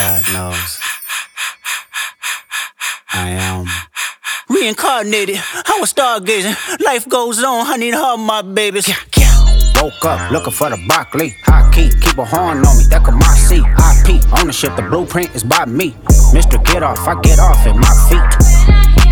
God knows. I am reincarnated. I was stargazing. Life goes on. I need all my babies. Woke up looking for the broccoli. High key, keep a horn on me. That could my seat. IP ownership. The blueprint is by me. Mr. Get Off, I get off at my feet.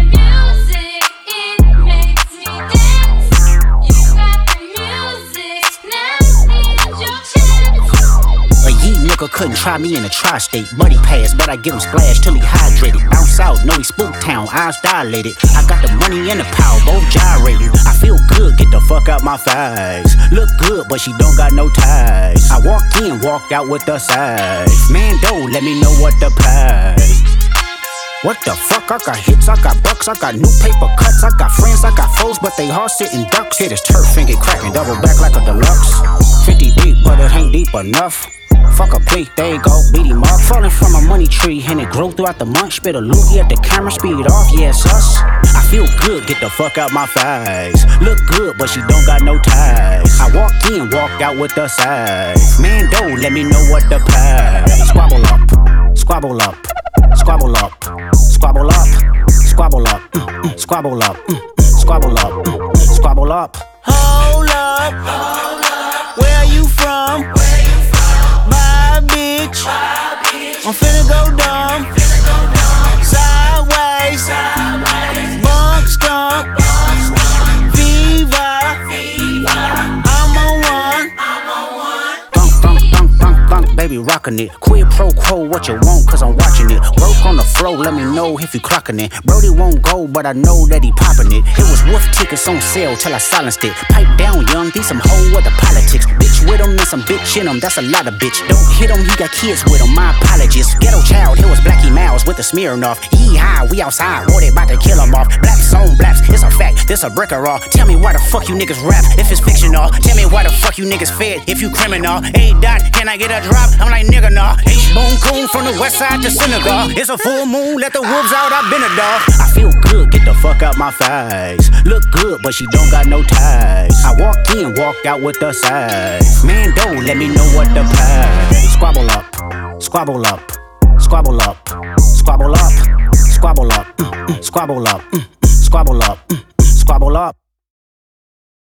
Couldn't try me in a tri-state. Buddy pass, but I get him splashed till he hydrated. Bounce out, know he spook town, eyes dilated. I got the money and the power, both gyrating. I feel good, get the fuck out my face. Look good, but she don't got no ties. I walked in, walked out with the size. Man, don't let me know what the pay. What the fuck? I got hits, I got bucks, I got new paper cuts, I got friends, I got foes, but they hard sitting ducks. Hit his turf and get cracking, double back like a deluxe. 50 deep, but it ain't deep enough. Fuck a plea, there you go, beat him up. Falling from a money tree, and it grew throughout the month. Spit a loogie at the camera, speed it off, yeah, it's us. I feel good, get the fuck out my face. Look good, but she don't got no ties. I walked in, walked out with the size. Man, don't let me know what the pay. Squabble up, squabble up, squabble up, squabble up, squabble up, squabble up, squabble up, squabble up. Hold up, where you from? I'm finna go dumb, sideways, bunk skunk, Viva, I'm on one. Thunk, baby, rockin' it. Quid pro quo, what you want, cause I'm watching it. Work on the flow, let me know if you clockin' it. Brody won't go, but I know that he poppin' it. It was wolf tickets on sale till I silenced it. Pipe down, young, these some hoe other politics. Bitch with him and some bitch in him, that's a lot of bitch. Don't hit him, he got kids with him, my apologies. Ghetto child, here was Blackie Mouse with the Smirnoff. Yee-haw, we outside, war they bout to kill him off. Blacks on blacks, it's a fact, this a brick or all. Tell me why the fuck you niggas rap if it's fictional. Tell me why the fuck you niggas fed if you criminal. A-Dot, can I get a drop? I'm like nigga nah. H-Bone coon from the west side to Senegal. It's a full moon, let the wolves out, I've been a dog. I feel good, get the fuck out my face. Look good, but she don't got no ties. I walked in, walked out with the size. Man, don't let me know what the pay. Squabble up, squabble up, squabble up, squabble up, squabble up, squabble up, squabble up, squabble up.